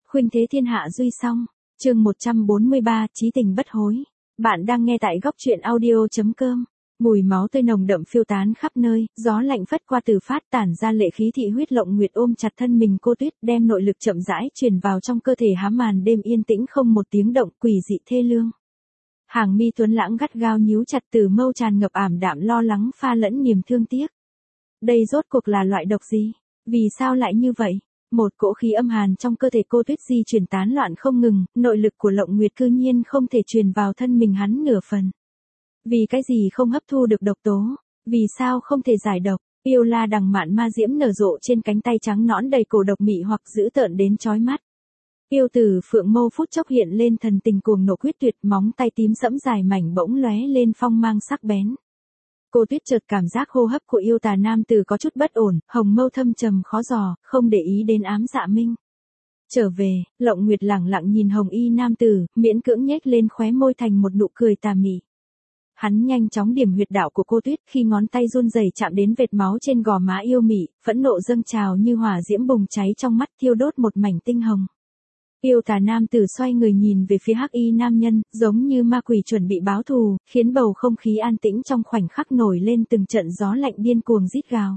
Khuynh thế thiên hạ duy song. Chương 143, chí tình bất hối. Bạn đang nghe tại góc truyện audio.com. Mùi máu tươi nồng đậm phiêu tán khắp nơi, gió lạnh phất qua từ phát tản ra lệ khí thị huyết. Lộng Nguyệt ôm chặt thân mình cô Tuyết, đem nội lực chậm rãi truyền vào trong cơ thể. Há màn đêm yên tĩnh không một tiếng động, quỷ dị thê lương. Hàng mi tuấn lãng gắt gao nhíu chặt, từ mâu tràn ngập ảm đạm lo lắng pha lẫn niềm thương tiếc. Đây rốt cuộc là loại độc gì? Vì sao lại như vậy? Một cỗ khí âm hàn trong cơ thể cô Tuyết di chuyển tán loạn không ngừng, nội lực của Lộng Nguyệt cư nhiên không thể truyền vào thân mình hắn nửa phần. Vì cái gì không hấp thu được độc tố? Vì sao không thể giải độc? Yêu la đằng mạn ma diễm nở rộ trên cánh tay trắng nõn đầy cổ độc mị hoặc dữ tợn đến chói mắt. Yêu tử phượng mâu phút chốc hiện lên thần tình cuồng nộ quyết tuyệt, móng tay tím sẫm dài mảnh bỗng lóe lên phong mang sắc bén. Cô Tuyết chợt cảm giác hô hấp của yêu tà nam tử có chút bất ổn, hồng mâu thâm trầm khó dò, không để ý đến Ám Dạ Minh. Trở về, Lộng Nguyệt lẳng lặng nhìn hồng y nam tử, miễn cưỡng nhếch lên khóe môi thành một nụ cười tà mị. Hắn nhanh chóng điểm huyệt đạo của cô Tuyết, khi ngón tay run rẩy chạm đến vệt máu trên gò má yêu mị, phẫn nộ dâng trào như hỏa diễm bùng cháy trong mắt, thiêu đốt một mảnh tinh hồng. Yêu tà nam tử xoay người nhìn về phía hắc y nam nhân, giống như ma quỷ chuẩn bị báo thù, khiến bầu không khí an tĩnh trong khoảnh khắc nổi lên từng trận gió lạnh điên cuồng rít gào.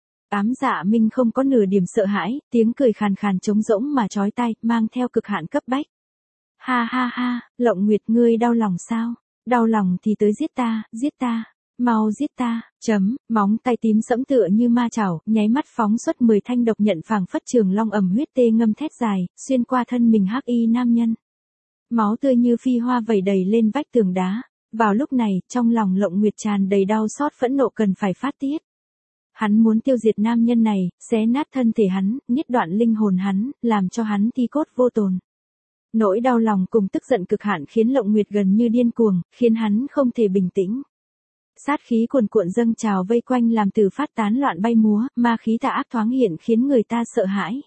Ám Dạ Minh không có nửa điểm sợ hãi, tiếng cười khàn khàn trống rỗng mà chói tai, mang theo cực hạn cấp bách. Ha ha ha, Lộng Nguyệt ngươi đau lòng sao? Đau lòng thì tới giết ta, mau giết ta, móng tay tím sẫm tựa như ma chảo, nháy mắt phóng xuất 10 thanh độc nhận phảng phất trường long ầm huyết tê ngâm thét dài, xuyên qua thân mình hắc y nam nhân. Máu tươi như phi hoa vẩy đầy lên vách tường đá. Vào lúc này, trong lòng Lộng Nguyệt tràn đầy đau xót phẫn nộ cần phải phát tiết. Hắn muốn tiêu diệt nam nhân này, xé nát thân thể hắn, niết đoạn linh hồn hắn, làm cho hắn thi cốt vô tồn. Nỗi đau lòng cùng tức giận cực hạn khiến Lộng Nguyệt gần như điên cuồng, khiến hắn không thể bình tĩnh. Sát khí cuồn cuộn dâng trào vây quanh làm từ phát tán loạn bay múa, ma khí tà ác thoáng hiện khiến người ta sợ hãi.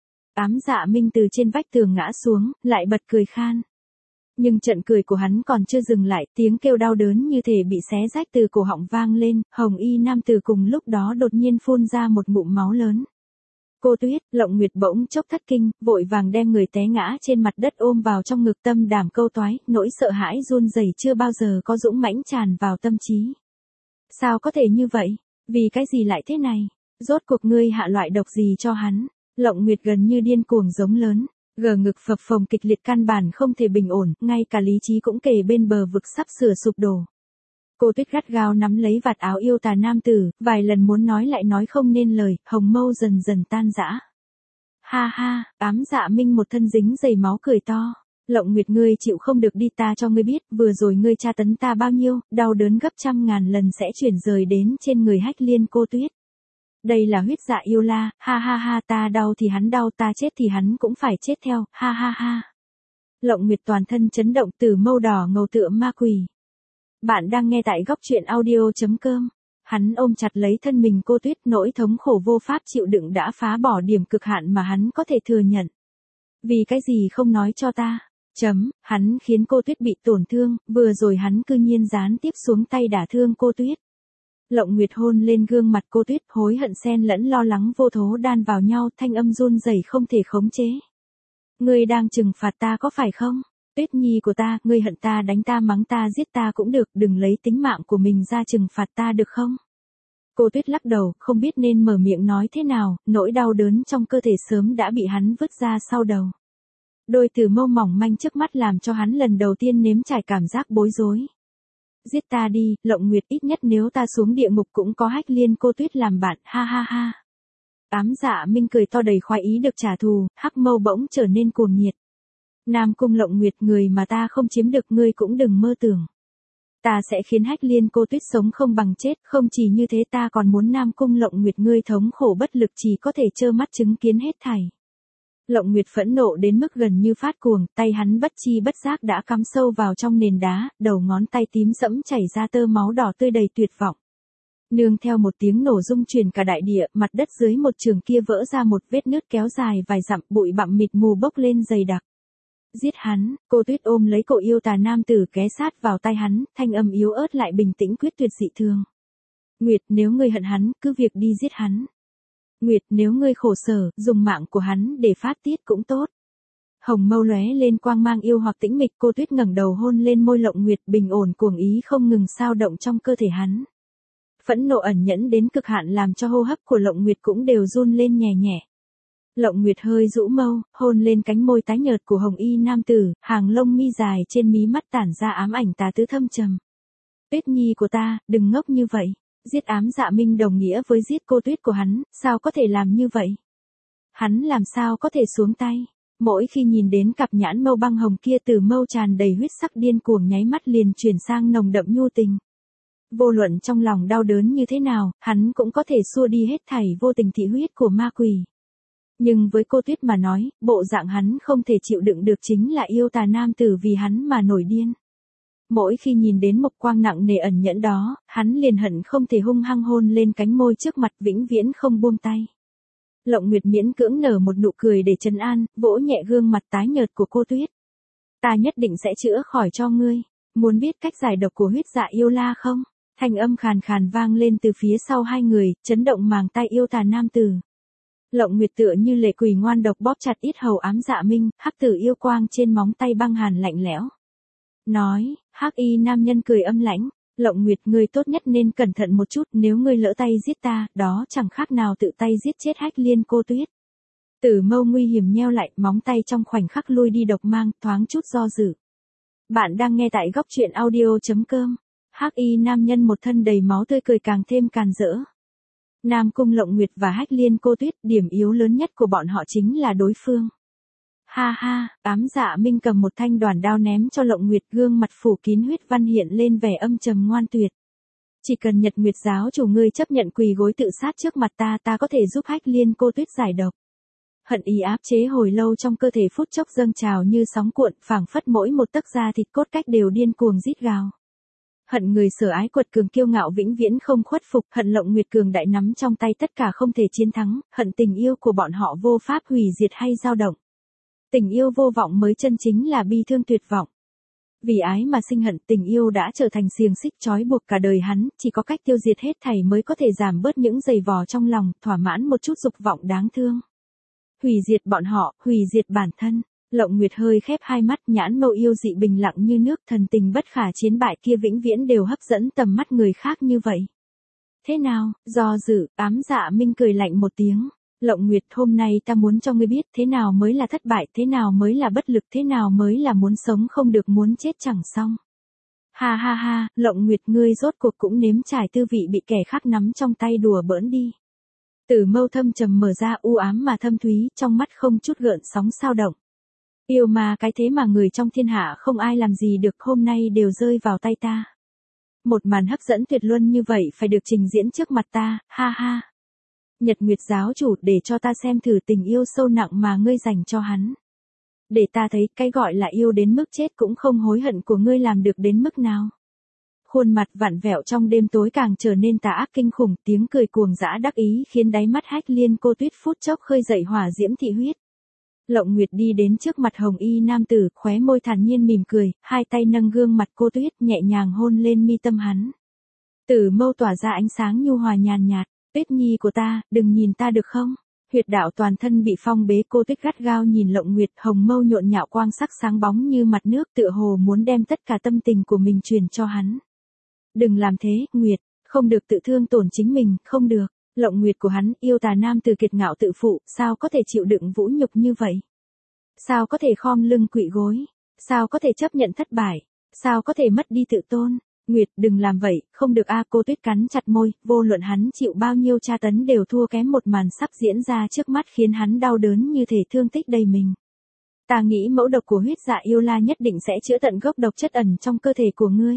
Ám Dạ Minh từ trên vách tường ngã xuống, lại bật cười khan. Nhưng trận cười của hắn còn chưa dừng lại, tiếng kêu đau đớn như thể bị xé rách từ cổ họng vang lên, hồng y nam tử cùng lúc đó đột nhiên phun ra một ngụm máu lớn. Cô Tuyết, Lộng Nguyệt bỗng chốc thất kinh, vội vàng đem người té ngã trên mặt đất ôm vào trong ngực, tâm đảm câu toái, nỗi sợ hãi run rẩy chưa bao giờ có dũng mãnh tràn vào tâm trí. Sao có thể như vậy? Vì cái gì lại thế này? Rốt cuộc ngươi hạ loại độc gì cho hắn? Lộng Nguyệt gần như điên cuồng giống lớn, gờ ngực phập phồng kịch liệt, căn bản không thể bình ổn, ngay cả lý trí cũng kề bên bờ vực sắp sửa sụp đổ. Cô Tuyết gắt gao nắm lấy vạt áo yêu tà nam tử, vài lần muốn nói lại nói không nên lời, hồng mâu dần dần tan rã. Ha ha, Ám Dạ Minh một thân dính đầy máu cười to. Lộng Nguyệt ngươi chịu không được đi, ta cho ngươi biết, vừa rồi ngươi tra tấn ta bao nhiêu, đau đớn gấp trăm ngàn lần sẽ chuyển rời đến trên người Hách Liên cô Tuyết. Đây là huyết dạ yêu la, ha ha ha, ta đau thì hắn đau, ta chết thì hắn cũng phải chết theo, ha ha ha. Lộng Nguyệt toàn thân chấn động, từ mâu đỏ ngầu tựa ma quỷ. Bạn đang nghe tại góc truyện audio.com. Hắn ôm chặt lấy thân mình cô Tuyết, nỗi thống khổ vô pháp chịu đựng đã phá bỏ điểm cực hạn mà hắn có thể thừa nhận. Vì cái gì không nói cho ta? Hắn khiến cô Tuyết bị tổn thương, vừa rồi hắn cư nhiên gián tiếp xuống tay đả thương cô Tuyết. Lộng Nguyệt hôn lên gương mặt cô Tuyết, hối hận xen lẫn lo lắng vô thố đan vào nhau, thanh âm run rẩy không thể khống chế. Ngươi đang trừng phạt ta có phải không? Tuyết nhi của ta, ngươi hận ta, đánh ta, mắng ta, giết ta cũng được, đừng lấy tính mạng của mình ra trừng phạt ta được không? Cô Tuyết lắc đầu, không biết nên mở miệng nói thế nào, nỗi đau đớn trong cơ thể sớm đã bị hắn vứt ra sau đầu. Đôi từ mâu mỏng manh trước mắt làm cho hắn lần đầu tiên nếm trải cảm giác bối rối. Giết ta đi, Lộng Nguyệt, ít nhất nếu ta xuống địa ngục cũng có Hách Liên cô Tuyết làm bạn, ha ha ha. Ám Dạ Minh cười to đầy khoái ý được trả thù, hắc mâu bỗng trở nên cuồng nhiệt. Nam Cung Lộng Nguyệt, người mà ta không chiếm được ngươi cũng đừng mơ tưởng. Ta sẽ khiến Hách Liên cô Tuyết sống không bằng chết, không chỉ như thế ta còn muốn Nam Cung Lộng Nguyệt ngươi thống khổ bất lực chỉ có thể trơ mắt chứng kiến hết thảy. Lộng Nguyệt phẫn nộ đến mức gần như phát cuồng, tay hắn bất chi bất giác đã cắm sâu vào trong nền đá, đầu ngón tay tím sẫm chảy ra tơ máu đỏ tươi đầy tuyệt vọng. Nương theo một tiếng nổ rung chuyển cả đại địa, mặt đất dưới một trường kia vỡ ra một vết nứt kéo dài vài dặm, bụi bặm mịt mù bốc lên dày đặc. Giết hắn, cô Tuyết ôm lấy cổ yêu tà nam tử ghé sát vào tai hắn, thanh âm yếu ớt lại bình tĩnh quyết tuyệt dị thường. Nguyệt, nếu ngươi hận hắn, cứ việc đi giết hắn. Nguyệt, nếu ngươi khổ sở, dùng mạng của hắn để phát tiết cũng tốt. Hồng mâu lóe lên quang mang yêu hoặc tĩnh mịch, cô Tuyết ngẩng đầu hôn lên môi Lộng Nguyệt, bình ổn cuồng ý không ngừng sao động trong cơ thể hắn. Phẫn nộ ẩn nhẫn đến cực hạn làm cho hô hấp của Lộng Nguyệt cũng đều run lên nhẹ nhẹ. Lộng Nguyệt hơi rũ mâu, hôn lên cánh môi tái nhợt của hồng y nam tử, hàng lông mi dài trên mí mắt tản ra ám ảnh tà tứ thâm trầm. Tuyết nhi của ta, đừng ngốc như vậy. Giết Ám Dạ Minh đồng nghĩa với giết cô Tuyết của hắn, sao có thể làm như vậy? Hắn làm sao có thể xuống tay? Mỗi khi nhìn đến cặp nhãn mâu băng hồng kia, từ mâu tràn đầy huyết sắc điên cuồng nháy mắt liền chuyển sang nồng đậm nhu tình. Vô luận trong lòng đau đớn như thế nào, hắn cũng có thể xua đi hết thảy vô tình thị huyết của ma quỷ. Nhưng với cô Tuyết mà nói, bộ dạng hắn không thể chịu đựng được chính là yêu tà nam tử vì hắn mà nổi điên. Mỗi khi nhìn đến mộc quang nặng nề ẩn nhẫn đó, hắn liền hận không thể hung hăng hôn lên cánh môi trước mặt, vĩnh viễn không buông tay. Lộng Nguyệt miễn cưỡng nở một nụ cười để trấn an, vỗ nhẹ gương mặt tái nhợt của cô Tuyết. Ta nhất định sẽ chữa khỏi cho ngươi. Muốn biết cách giải độc của huyết dạ yêu la không? Thanh âm khàn khàn vang lên từ phía sau hai người, chấn động màng tai yêu tà nam tử. Lộng Nguyệt tựa như lệ quỷ ngoan độc bóp chặt yết hầu Ám Dạ Minh, hắc tử yêu quang trên móng tay băng hàn lạnh lẽo. Nói, hắc y nam nhân cười âm lãnh, Lộng Nguyệt, ngươi tốt nhất nên cẩn thận một chút, nếu ngươi lỡ tay giết ta, đó chẳng khác nào tự tay giết chết Hách Liên cô Tuyết. Tử mâu nguy hiểm nheo lại, móng tay trong khoảnh khắc lui đi độc mang, thoáng chút do dự. Bạn đang nghe tại góc truyện audio.com. Hắc y nam nhân một thân đầy máu tươi cười càng thêm càn rỡ. Nam Cung Lộng Nguyệt và Hách Liên cô Tuyết, điểm yếu lớn nhất của bọn họ chính là đối phương. Ha ha, Ám Dạ Minh cầm một thanh đoàn đao ném cho Lộng Nguyệt, gương mặt phủ kín huyết văn hiện lên vẻ âm trầm ngoan tuyệt. Chỉ cần Nhật Nguyệt giáo chủ ngươi chấp nhận quỳ gối tự sát trước mặt ta, ta có thể giúp Hách Liên cô Tuyết giải độc. Hận ý áp chế hồi lâu trong cơ thể phút chốc dâng trào như sóng cuộn, phảng phất mỗi một tấc da thịt cốt cách đều điên cuồng rít gào. Hận người Sở Ái quật cường kiêu ngạo vĩnh viễn không khuất phục, hận Lộng Nguyệt cường đại nắm trong tay tất cả không thể chiến thắng, hận tình yêu của bọn họ vô pháp hủy diệt hay dao động. Tình yêu vô vọng mới chân chính là bi thương tuyệt vọng. Vì ái mà sinh hận, tình yêu đã trở thành xiềng xích trói buộc cả đời hắn, chỉ có cách tiêu diệt hết thảy mới có thể giảm bớt những giày vò trong lòng, thỏa mãn một chút dục vọng đáng thương. Hủy diệt bọn họ, hủy diệt bản thân. Lộng Nguyệt hơi khép hai mắt, nhãn mâu yêu dị bình lặng như nước, thần tình bất khả chiến bại kia vĩnh viễn đều hấp dẫn tầm mắt người khác như vậy. Thế nào, do dự, Ám Dạ Minh cười lạnh một tiếng. Lộng Nguyệt, hôm nay ta muốn cho ngươi biết thế nào mới là thất bại, thế nào mới là bất lực, thế nào mới là muốn sống không được muốn chết chẳng xong. Ha ha ha, Lộng Nguyệt, ngươi rốt cuộc cũng nếm trải tư vị bị kẻ khác nắm trong tay đùa bỡn đi. Tử mâu thâm trầm mở ra, u ám mà thâm thúy, trong mắt không chút gợn sóng sao động. Yêu mà cái thế mà người trong thiên hạ không ai làm gì được, hôm nay đều rơi vào tay ta. Một màn hấp dẫn tuyệt luân như vậy phải được trình diễn trước mặt ta, ha ha. Nhật Nguyệt giáo chủ, để cho ta xem thử tình yêu sâu nặng mà ngươi dành cho hắn. Để ta thấy cái gọi là yêu đến mức chết cũng không hối hận của ngươi làm được đến mức nào. Khuôn mặt vặn vẹo trong đêm tối càng trở nên tà ác kinh khủng, tiếng cười cuồng dã đắc ý khiến đáy mắt Hách Liên cô Tuyết phút chốc khơi dậy hỏa diễm thị huyết. Lộng Nguyệt đi đến trước mặt hồng y nam tử, khóe môi thản nhiên mỉm cười, hai tay nâng gương mặt cô Tuyết nhẹ nhàng hôn lên mi tâm hắn. Tử mâu tỏa ra ánh sáng nhu hòa nhàn nhạt, Tuyết nhi của ta, đừng nhìn ta được không? Huyệt đạo toàn thân bị phong bế, cô Tuyết gắt gao nhìn Lộng Nguyệt, hồng mâu nhộn nhạo quang sắc sáng bóng như mặt nước, tựa hồ muốn đem tất cả tâm tình của mình truyền cho hắn. Đừng làm thế, Nguyệt, không được tự thương tổn chính mình, không được. Lộng Nguyệt của hắn, yêu tà nam từ kiệt ngạo tự phụ, sao có thể chịu đựng vũ nhục như vậy? Sao có thể khom lưng quỵ gối? Sao có thể chấp nhận thất bại? Sao có thể mất đi tự tôn? Nguyệt, đừng làm vậy, không được a. Cô Tuyết cắn chặt môi, vô luận hắn chịu bao nhiêu tra tấn đều thua kém một màn sắp diễn ra trước mắt khiến hắn đau đớn như thể thương tích đầy mình. Ta nghĩ mẫu độc của huyết dạ yêu la nhất định sẽ chữa tận gốc độc chất ẩn trong cơ thể của ngươi.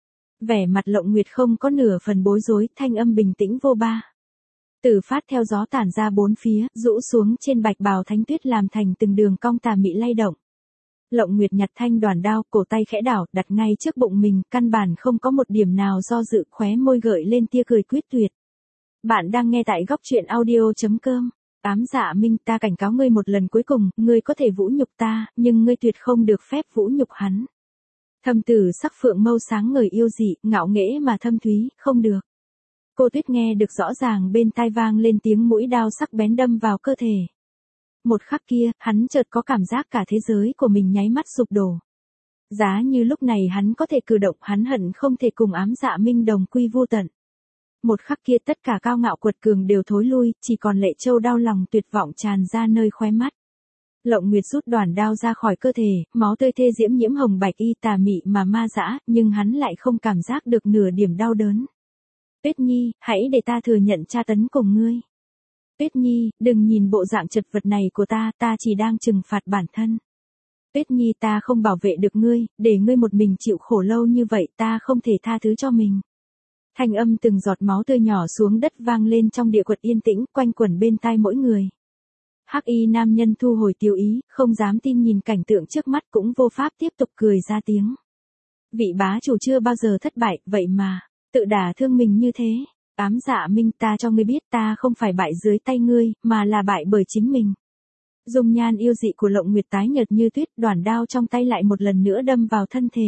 Vẻ mặt Lộng Nguyệt không có nửa phần bối rối, thanh âm bình tĩnh vô ba. Tử phát theo gió tản ra bốn phía, rũ xuống trên bạch bào thánh tuyết làm thành từng đường cong tà mị lay động. Lộng Nguyệt nhặt thanh đoàn đao, cổ tay khẽ đảo, đặt ngay trước bụng mình, căn bản không có một điểm nào do dự, khóe môi gợi lên tia cười quyết tuyệt. Bạn đang nghe tại góc truyện audio.com. Ám Dạ Minh, ta cảnh cáo ngươi một lần cuối cùng, ngươi có thể vũ nhục ta, nhưng ngươi tuyệt không được phép vũ nhục hắn. Thâm tử sắc phượng mâu sáng ngời yêu dị, ngạo nghễ mà thâm thúy, không được. Cô Tuyết nghe được rõ ràng bên tai vang lên tiếng mũi đao sắc bén đâm vào cơ thể. Một khắc kia, hắn chợt có cảm giác cả thế giới của mình nháy mắt sụp đổ. Giá như lúc này hắn có thể cử động, hắn hận không thể cùng Ám Dạ Minh đồng quy vô tận. Một khắc kia tất cả cao ngạo quật cường đều thối lui, chỉ còn Lệ Châu đau lòng tuyệt vọng tràn ra nơi khóe mắt. Lộng Nguyệt rút đoàn đao ra khỏi cơ thể, máu tươi thê diễm nhiễm hồng bạch y tà mị mà ma dã, nhưng hắn lại không cảm giác được nửa điểm đau đớn. Tuyết Nhi, hãy để ta thừa nhận tra tấn cùng ngươi. Tuyết Nhi, đừng nhìn bộ dạng chật vật này của ta chỉ đang trừng phạt bản thân. Tuyết Nhi, ta không bảo vệ được ngươi, để ngươi một mình chịu khổ lâu như vậy, ta không thể tha thứ cho mình. Thanh âm từng giọt máu tươi nhỏ xuống đất vang lên trong địa quật yên tĩnh, quanh quẩn bên tai mỗi người. Hắc y nam nhân thu hồi tiêu ý, không dám tin nhìn cảnh tượng trước mắt, cũng vô pháp tiếp tục cười ra tiếng. Vị bá chủ chưa bao giờ thất bại, vậy mà, tự đả thương mình như thế. Ám Dạ Minh, ta cho ngươi biết ta không phải bại dưới tay ngươi, mà là bại bởi chính mình. Dung nhan yêu dị của Lộng Nguyệt tái nhợt như tuyết, đoàn đao trong tay lại một lần nữa đâm vào thân thể.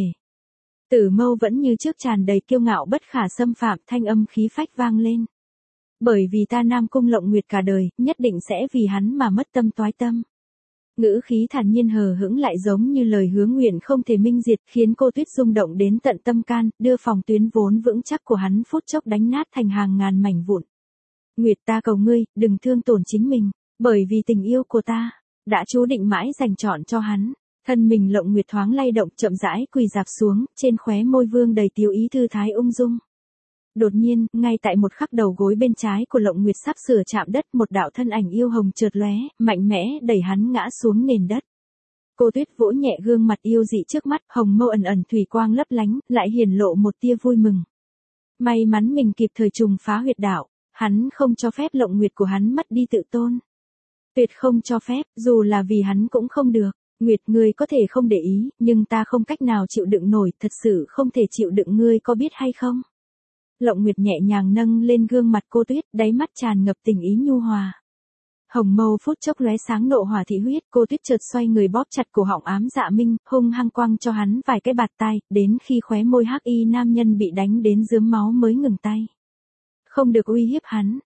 Tử mâu vẫn như trước tràn đầy kiêu ngạo bất khả xâm phạm, thanh âm khí phách vang lên. Bởi vì ta Nam Cung Lộng Nguyệt cả đời, nhất định sẽ vì hắn mà mất tâm toái tâm. Ngữ khí thản nhiên hờ hững lại giống như lời hứa nguyện không thể minh diệt, khiến cô Tuyết rung động đến tận tâm can, đưa phòng tuyến vốn vững chắc của hắn phút chốc đánh nát thành hàng ngàn mảnh vụn. Nguyệt, ta cầu ngươi, đừng thương tổn chính mình, bởi vì tình yêu của ta đã chú định mãi dành chọn cho hắn. Thân mình Lộng Nguyệt thoáng lay động, chậm rãi quỳ rạp xuống, trên khóe môi vương đầy tiêu ý thư thái ung dung. Đột nhiên, ngay tại một khắc đầu gối bên trái của Lộng Nguyệt sắp sửa chạm đất, một đạo thân ảnh yêu hồng chợt lóe, mạnh mẽ đẩy hắn ngã xuống nền đất. Cô Tuyết vỗ nhẹ gương mặt yêu dị trước mắt, hồng mâu ẩn ẩn thủy quang lấp lánh, lại hiển lộ một tia vui mừng. May mắn mình kịp thời trùng phá huyệt đạo, hắn không cho phép Lộng Nguyệt của hắn mất đi tự tôn. Tuyệt không cho phép, dù là vì hắn cũng không được. Nguyệt, ngươi có thể không để ý, nhưng ta không cách nào chịu đựng nổi, thật sự không thể chịu đựng, ngươi có biết hay không? Lộng Nguyệt nhẹ nhàng nâng lên gương mặt cô Tuyết, đáy mắt tràn ngập tình ý nhu hòa. Hồng mâu phút chốc lóe sáng nộ hỏa thị huyết, cô Tuyết chợt xoay người bóp chặt cổ họng Ám Dạ Minh, hung hăng quăng cho hắn vài cái bạt tai, đến khi khóe môi hắc y nam nhân bị đánh đến rướm máu mới ngừng tay. Không được uy hiếp hắn.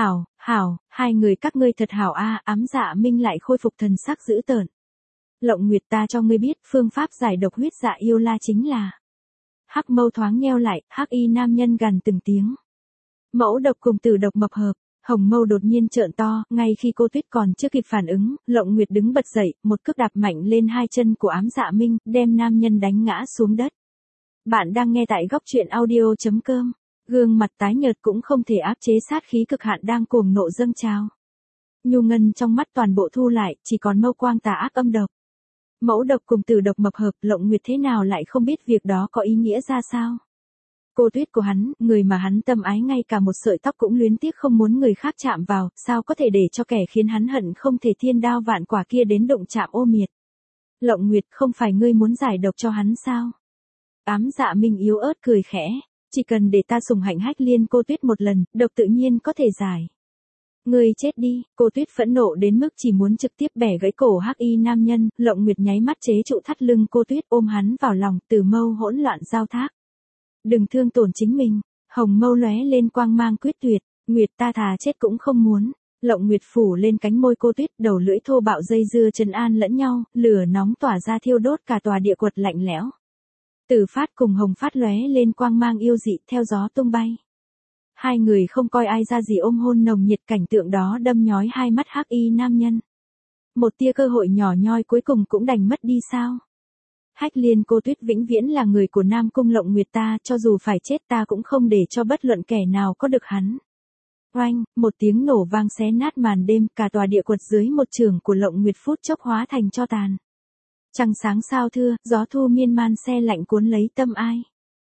Hảo, hai người các ngươi thật hảo a. Ám Dạ Minh lại khôi phục thần sắc dữ tợn. Lộng Nguyệt, ta cho ngươi biết, phương pháp giải độc huyết dạ yêu la chính là. Hắc mâu thoáng nheo lại, hắc y nam nhân gằn từng tiếng. Mẫu độc cùng tử độc mập hợp. Hồng mâu đột nhiên trợn to, ngay khi cô Tuyết còn chưa kịp phản ứng, Lộng Nguyệt đứng bật dậy, một cước đạp mạnh lên hai chân của Ám Dạ Minh, đem nam nhân đánh ngã xuống đất. Bạn đang nghe tại góc truyện audio.com. Gương mặt tái nhợt cũng không thể áp chế sát khí cực hạn đang cuồng nộ dâng trào. Nhu ngân trong mắt toàn bộ thu lại, chỉ còn mâu quang tà ác âm độc. Mẫu độc cùng tử độc mập hợp, Lộng Nguyệt thế nào lại không biết việc đó có ý nghĩa ra sao? Cô Tuyết của hắn, người mà hắn tâm ái ngay cả một sợi tóc cũng luyến tiếc không muốn người khác chạm vào, sao có thể để cho kẻ khiến hắn hận không thể thiên đao vạn quả kia đến đụng chạm ô miệt. Lộng Nguyệt, không phải ngươi muốn giải độc cho hắn sao? Ám Dạ Minh yếu ớt cười khẽ, chỉ cần để ta sủng hạnh Hách Liên cô Tuyết một lần, độc tự nhiên có thể giải. Ngươi chết đi. Cô Tuyết phẫn nộ đến mức chỉ muốn trực tiếp bẻ gãy cổ hắc y nam nhân. Lộng Nguyệt nháy mắt chế trụ thắt lưng cô Tuyết, ôm hắn vào lòng, từ mâu hỗn loạn giao thác. Đừng thương tổn chính mình. Hồng mâu lóe lên quang mang quyết tuyệt. Nguyệt, ta thà chết cũng không muốn. Lộng Nguyệt phủ lên cánh môi cô Tuyết, đầu lưỡi thô bạo dây dưa trấn an lẫn nhau, lửa nóng tỏa ra thiêu đốt cả tòa địa quật lạnh lẽo. Tử Phát cùng Hồng Phát lóe lên quang mang yêu dị, theo gió tung bay. Hai người không coi ai ra gì ôm hôn nồng nhiệt, cảnh tượng đó đâm nhói hai mắt hắc y nam nhân. Một tia cơ hội nhỏ nhoi cuối cùng cũng đành mất đi sao? Hách Liên cô Tuyết vĩnh viễn là người của Nam Cung Lộng Nguyệt ta, cho dù phải chết ta cũng không để cho bất luận kẻ nào có được hắn. Oanh, một tiếng nổ vang xé nát màn đêm, cả tòa địa quật dưới một chưởng của Lộng Nguyệt phút chốc hóa thành tro tàn. Trăng sáng sao thưa, gió thu miên man se lạnh cuốn lấy tâm ai.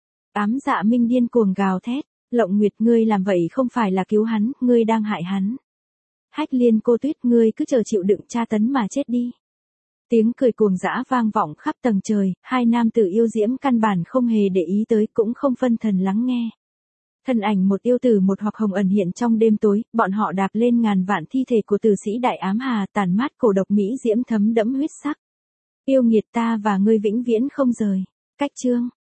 Ám Dạ Minh điên cuồng gào thét. Lộng Nguyệt, ngươi làm vậy không phải là cứu hắn, ngươi đang hại hắn. Hách Liên cô Tuyết, ngươi cứ chờ chịu đựng tra tấn mà chết đi. Tiếng cười cuồng dã vang vọng khắp tầng trời, hai nam tử yêu diễm căn bản không hề để ý tới, cũng không phân thần lắng nghe. Thân ảnh một yêu tử một hoặc hồng ẩn hiện trong đêm tối, bọn họ đạp lên ngàn vạn thi thể của tử sĩ Đại Ám Hà, tàn mát cổ độc mỹ diễm thấm đẫm huyết sắc. Yêu nghiệt, ta và ngươi vĩnh viễn không rời. Cách chương